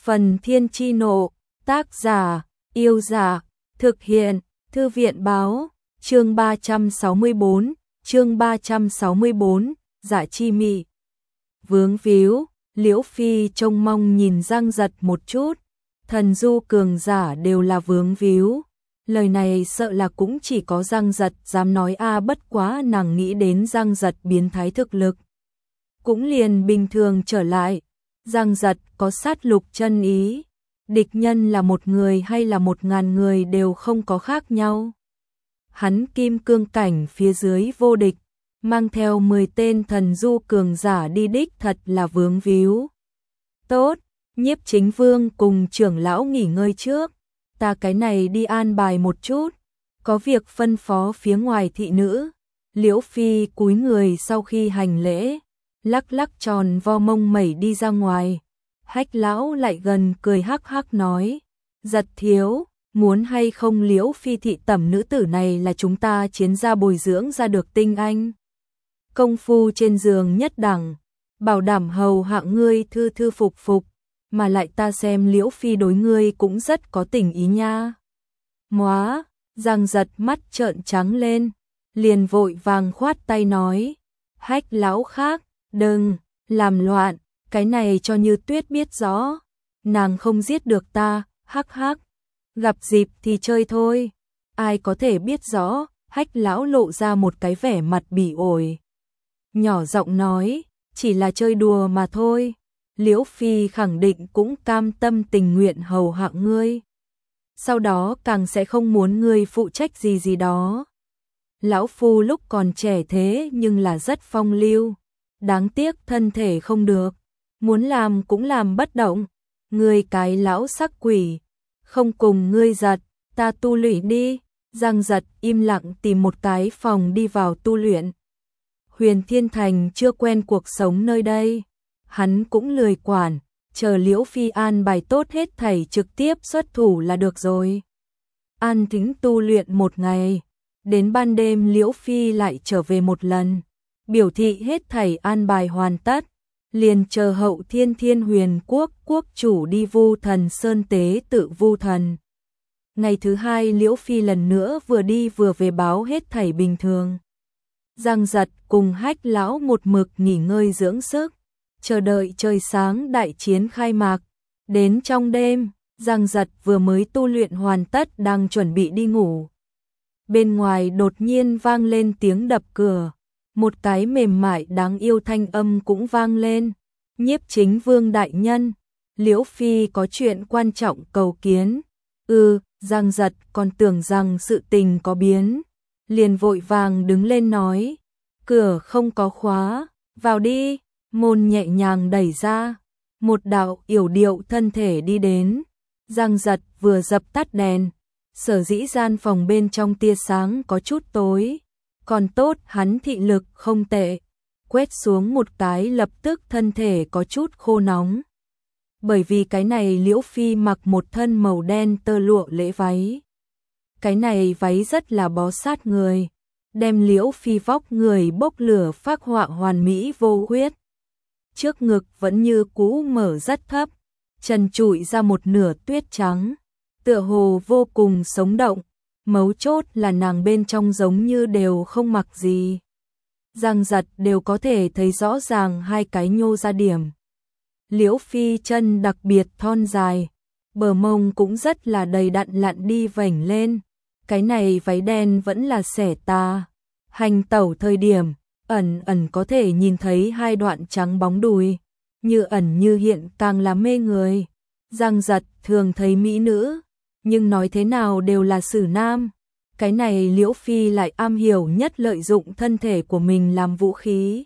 Phần Thiên Chi Nộ, tác giả, Yêu Dạ, thực hiện, Thư viện Báo, chương 364, Dạ Chi Mị. Vướng víu, Liễu Phi trông mong nhìn Giang Giật một chút, thần du cường giả đều là vướng víu. Lời này sợ là cũng chỉ có Giang Giật dám nói a, bất quá nàng nghĩ đến Giang Giật biến thái thực lực. Cũng liền bình thường trở lại. Giang Giật có sát lục chân ý, địch nhân là một người hay là 1000 người đều không có khác nhau. Hắn kim cương cảnh phía dưới vô địch, mang theo 10 tên thần du cường giả đi đích thật là vướng víu. Tốt, Nhiếp Chính Vương cùng trưởng lão nghỉ ngơi trước, ta cái này đi an bài một chút, có việc phân phó phía ngoài thị nữ. Liễu Phi cúi người sau khi hành lễ, lắc lắc tròn vo mông mẩy đi ra ngoài. Hách lão lại gần cười hắc hắc nói, Giật thiếu, muốn hay không Liễu Phi thị tẩm nữ tử này là chúng ta chiến gia bồi dưỡng ra được tinh anh. Công phu trên giường nhất đẳng, bảo đảm hầu hạ ngươi thư thư phục phục, mà lại ta xem Liễu Phi đối ngươi cũng rất có tình ý nha. Móa, Giang Giật mắt trợn trắng lên, liền vội vàng khoát tay nói, Hách lão khác, đừng làm loạn, cái này cho Như Tuyết biết rõ, nàng không giết được ta, hắc hắc, gặp dịp thì chơi thôi, ai có thể biết rõ. Hách lão lộ ra một cái vẻ mặt bỉ ổi, nhỏ giọng nói, chỉ là chơi đùa mà thôi, Liễu Phi khẳng định cũng cam tâm tình nguyện hầu hạ ngươi, sau đó càng sẽ không muốn ngươi phụ trách gì đó. Lão phu lúc còn trẻ thế nhưng là rất phong lưu, đáng tiếc thân thể không được, muốn làm cũng làm bất động. Ngươi cái lão sắc quỷ, không cùng ngươi Giật, ta tu luyện đi. Giang Giật im lặng tìm một cái phòng đi vào tu luyện. Huyền Thiên Thành chưa quen cuộc sống nơi đây, hắn cũng lười quản, chờ Liễu Phi an bài tốt hết thảy trực tiếp xuất thủ là được rồi. An tĩnh tu luyện một ngày, đến ban đêm Liễu Phi lại trở về một lần, biểu thị hết thảy an bài hoàn tất, liền chờ Hậu Thiên Thiên Huyền Quốc quốc chủ đi Vu Thần Sơn tế tự Vu Thần. Ngày thứ hai Liễu Phi lần nữa vừa đi vừa về báo hết thảy bình thường. Giang Giật cùng Hách lão một mực nghỉ ngơi dưỡng sức, chờ đợi trời sáng đại chiến khai mạc. Đến trong đêm, Giang Giật vừa mới tu luyện hoàn tất đang chuẩn bị đi ngủ. Bên ngoài đột nhiên vang lên tiếng đập cửa, một cái mềm mại đáng yêu thanh âm cũng vang lên. Nhiếp Chính Vương đại nhân, Liễu Phi có chuyện quan trọng cầu kiến. Giang Giật còn tưởng rằng sự tình có biến, liền vội vàng đứng lên nói, cửa không có khóa, vào đi. Môn nhẹ nhàng đẩy ra, một đạo yểu điệu thân thể đi đến. Giang Giật vừa dập tắt đèn, sở dĩ gian phòng bên trong tia sáng có chút tối, còn tốt hắn thị lực không tệ, quét xuống một cái lập tức thân thể có chút khô nóng. Bởi vì cái này Liễu Phi mặc một thân màu đen tơ lụa lễ váy. Cái này váy rất là bó sát người, đem Liễu Phi vóc người bốc lửa phác họa hoàn mỹ vô khuyết. Trước ngực vẫn như cũ mở rất thấp, trần trụi ra một nửa tuyết trắng, tựa hồ vô cùng sống động, mấu chốt là nàng bên trong giống như đều không mặc gì. Giang Giật đều có thể thấy rõ ràng hai cái nhô ra điểm. Liễu Phi chân đặc biệt thon dài, bờ mông cũng rất là đầy đặn lặn đi vảnh lên, cái này váy đen vẫn là xẻ tà. Hành tẩu thời điểm, ẩn ẩn có thể nhìn thấy hai đoạn trắng bóng đùi, như ẩn như hiện càng là mê người. Giang Giật thường thấy mỹ nữ, nhưng nói thế nào đều là xử nam. Cái này Liễu Phi lại am hiểu nhất lợi dụng thân thể của mình làm vũ khí.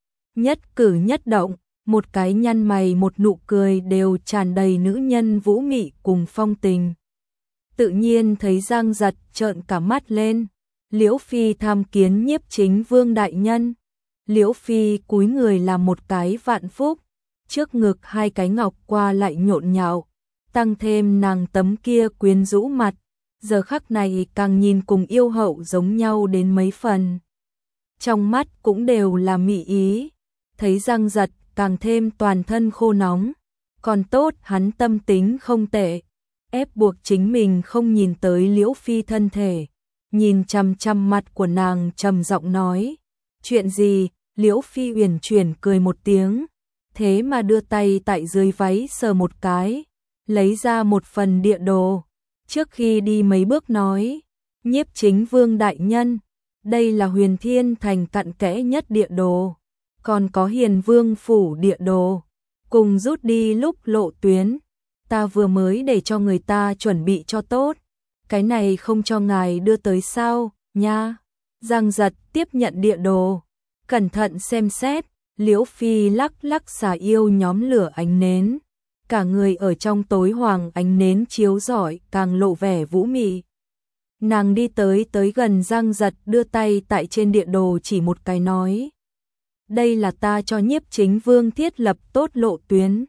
Nhất cử nhất động, một cái nhăn mày một nụ cười đều tràn đầy nữ nhân vũ mị cùng phong tình. Tự nhiên thấy Giang Giật trợn cả mắt lên. Liễu Phi tham kiến Nhiếp Chính Vương đại nhân. Liễu Phi cúi người làm một cái vạn phúc, trước ngực hai cái ngọc qua lại nhộn nhạo, tăng thêm nàng tấm kia quyến rũ mặt, giờ khắc này càng nhìn cùng yêu hậu giống nhau đến mấy phần. Trong mắt cũng đều là mị ý, thấy Giang Giật càng thêm toàn thân khô nóng, Còn tốt hắn tâm tính không tệ, ép buộc chính mình không nhìn tới Liễu Phi thân thể, nhìn chằm chằm mặt của nàng trầm giọng nói, chuyện gì? Liễu Phi uyển chuyển cười một tiếng, thế mà đưa tay tại dưới váy sờ một cái, lấy ra một phần địa đồ, trước khi đi mấy bước nói, Nhiếp Chính Vương đại nhân, đây là Huyền Thiên Thành cặn kẽ nhất địa đồ, còn có Hiền Vương phủ địa đồ, cùng rút đi lúc lộ tuyến, ta vừa mới để cho người ta chuẩn bị cho tốt, cái này không cho ngài đưa tới sao, nha. Giang Giật tiếp nhận địa đồ, cẩn thận xem xét, Liễu Phi lắc lắc xà yêu nhóm lửa ánh nến, cả người ở trong tối hoàng ánh nến chiếu rọi càng lộ vẻ vũ mị. Nàng đi tới gần Giang Giật đưa tay tại trên địa đồ chỉ một cái nói. Đây là ta cho Nhiếp Chính Vương thiết lập tốt lộ tuyến.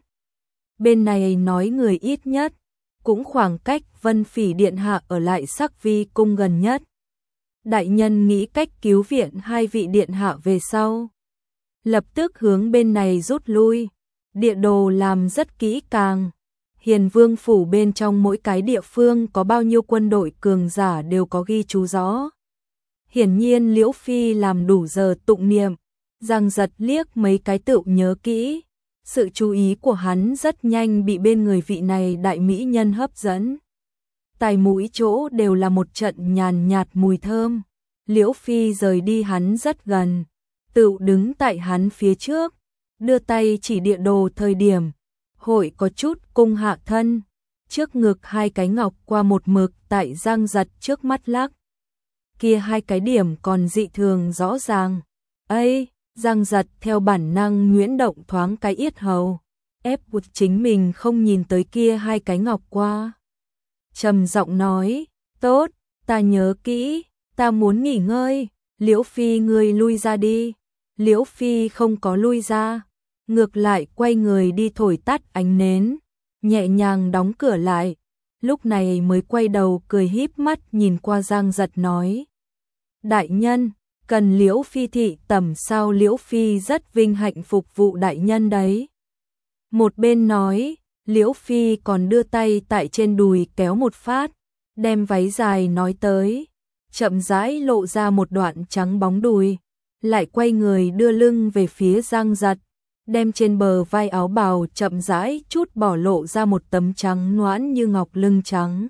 Bên này nói người ít nhất, cũng khoảng cách Vân Phỉ Điện Hạ ở lại Sắc Vi Cung gần nhất. Đại nhân nghĩ cách cứu viện hai vị Điện Hạ về sau. Lập tức hướng bên này rút lui. Địa đồ làm rất kỹ càng. Hiền Vương phủ bên trong mỗi cái địa phương có bao nhiêu quân đội cường giả đều có ghi chú rõ. Hiển nhiên Liễu Phi làm đủ giờ tụng niệm. Giang Giật liếc mấy cái tựu nhớ kỹ. Sự chú ý của hắn rất nhanh bị bên người vị này đại mỹ nhân hấp dẫn. Tai mũi chỗ đều là một trận nhàn nhạt mùi thơm. Liễu Phi rời đi hắn rất gần, tựu đứng tại hắn phía trước, đưa tay chỉ địa đồ thời điểm, hội có chút cung hạ thân, trước ngực hai cái ngọc qua một mực tại Giang Giật trước mắt lắc. Kia hai cái điểm còn dị thường rõ ràng. Ây, Giang Giật theo bản năng nhuyễn động thoáng cái yết hầu, ép buộc chính mình không nhìn tới kia hai cái ngọc qua. Trầm giọng nói, tốt, ta nhớ kỹ, ta muốn nghỉ ngơi, Liễu Phi ngươi lui ra đi. Liễu Phi không có lui ra, ngược lại quay người đi thổi tắt ánh nến, nhẹ nhàng đóng cửa lại, lúc này mới quay đầu cười híp mắt nhìn qua Giang Giật nói. Đại nhân, cần Liễu Phi thị tẩm sao? Liễu Phi rất vinh hạnh phục vụ đại nhân đấy. Một bên nói, Liễu Phi còn đưa tay tại trên đùi kéo một phát, đem váy dài nói tới, chậm rãi lộ ra một đoạn trắng bóng đùi, lại quay người đưa lưng về phía Giang Giật, đem trên bờ vai áo bào chậm rãi chút bỏ lộ ra một tấm trắng nõn như ngọc lưng trắng.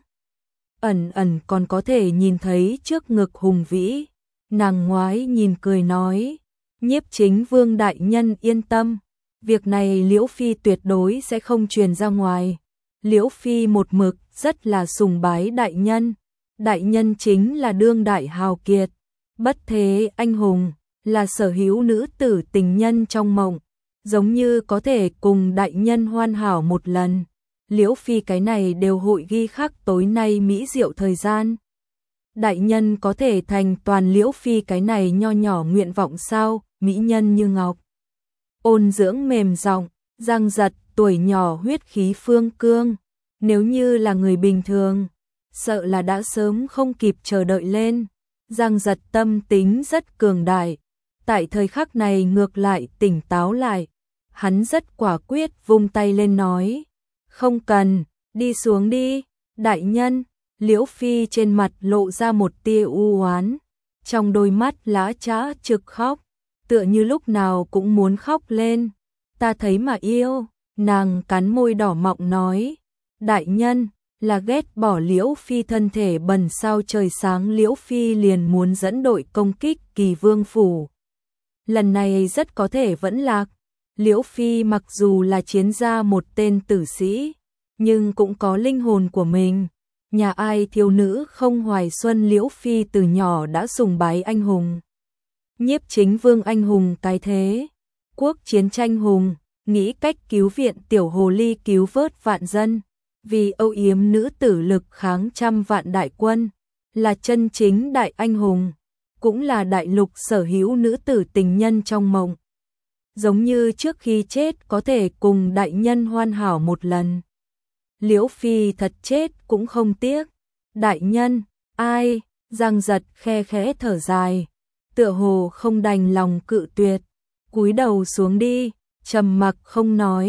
Ẩn ẩn còn có thể nhìn thấy trước ngực hùng vĩ, nàng ngoái nhìn cười nói, Nhiếp Chính Vương đại nhân yên tâm, việc này Liễu Phi tuyệt đối sẽ không truyền ra ngoài. Liễu Phi một mực rất là sùng bái đại nhân chính là đương đại hào kiệt, bất thế anh hùng, là sở hữu nữ tử tình nhân trong mộng, giống như có thể cùng đại nhân hoàn hảo một lần. Liễu Phi cái này đều hội ghi khắc tối nay mỹ diệu thời gian. Đại nhân có thể thành toàn Liễu Phi cái này nho nhỏ nguyện vọng sao? Mỹ nhân như ngọc, ôn dưỡng mềm giọng, Giang Giật tuổi nhỏ huyết khí phương cương, nếu như là người bình thường, sợ là đã sớm không kịp chờ đợi lên. Giang Giật tâm tính rất cường đại, tại thời khắc này ngược lại tỉnh táo lại, hắn rất quả quyết vung tay lên nói, không cần, đi xuống đi, đại nhân. Liễu Phi trên mặt lộ ra một tia u oán, trong đôi mắt lã chã trực khóc, tựa như lúc nào cũng muốn khóc lên. Ta thấy mà yêu, nàng cắn môi đỏ mọng nói, đại nhân, là ghét bỏ Liễu Phi thân thể bẩn sao? Trời sáng Liễu Phi liền muốn dẫn đội công kích Kỳ Vương phủ. Lần này rất có thể vẫn lạc. Liễu Phi mặc dù là chiến gia một tên tử sĩ, nhưng cũng có linh hồn của mình. Nhà ai thiếu nữ không hoài xuân? Liễu Phi từ nhỏ đã sùng bái anh hùng. Nhiếp Chính Vương anh hùng cái thế, quốc chiến tranh hùng, nghĩ cách cứu viện tiểu hồ ly cứu vớt vạn dân, vì âu yếm nữ tử lực kháng trăm vạn đại quân, là chân chính đại anh hùng, cũng là đại lục sở hữu nữ tử tình nhân trong mộng. Giống như trước khi chết có thể cùng đại nhân hoàn hảo một lần. Liễu Phi thật chết cũng không tiếc. Đại nhân, ai? Giang Giật khe khẽ thở dài, tựa hồ không đành lòng cự tuyệt, cúi đầu xuống đi, trầm mặc không nói.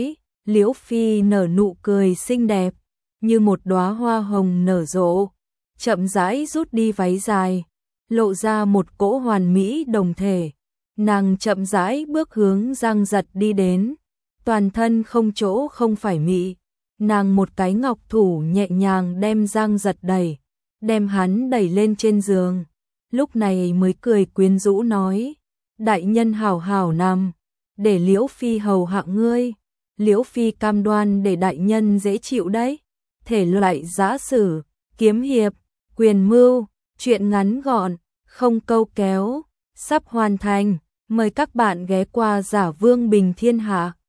Liễu Phi nở nụ cười xinh đẹp, như một đóa hoa hồng nở rộ, chậm rãi rút đi váy dài, lộ ra một cỗ hoàn mỹ đồng thể. Nàng chậm rãi bước hướng Giang Giật đi đến, toàn thân không chỗ không phải mị. Nàng một cái ngọc thủ nhẹ nhàng đem Giang Giật đem hắn đẩy lên trên giường. Lúc này mới cười quyến rũ nói, đại nhân hảo hảo nằm, để Liễu Phi hầu hạ ngươi. Liễu Phi cam đoan để đại nhân dễ chịu đấy. Thể loại giã sử, kiếm hiệp, quyền mưu, truyện ngắn gọn, không câu kéo, sắp hoàn thành. Mời các bạn ghé qua Giả Vương Bình Thiên Hạ.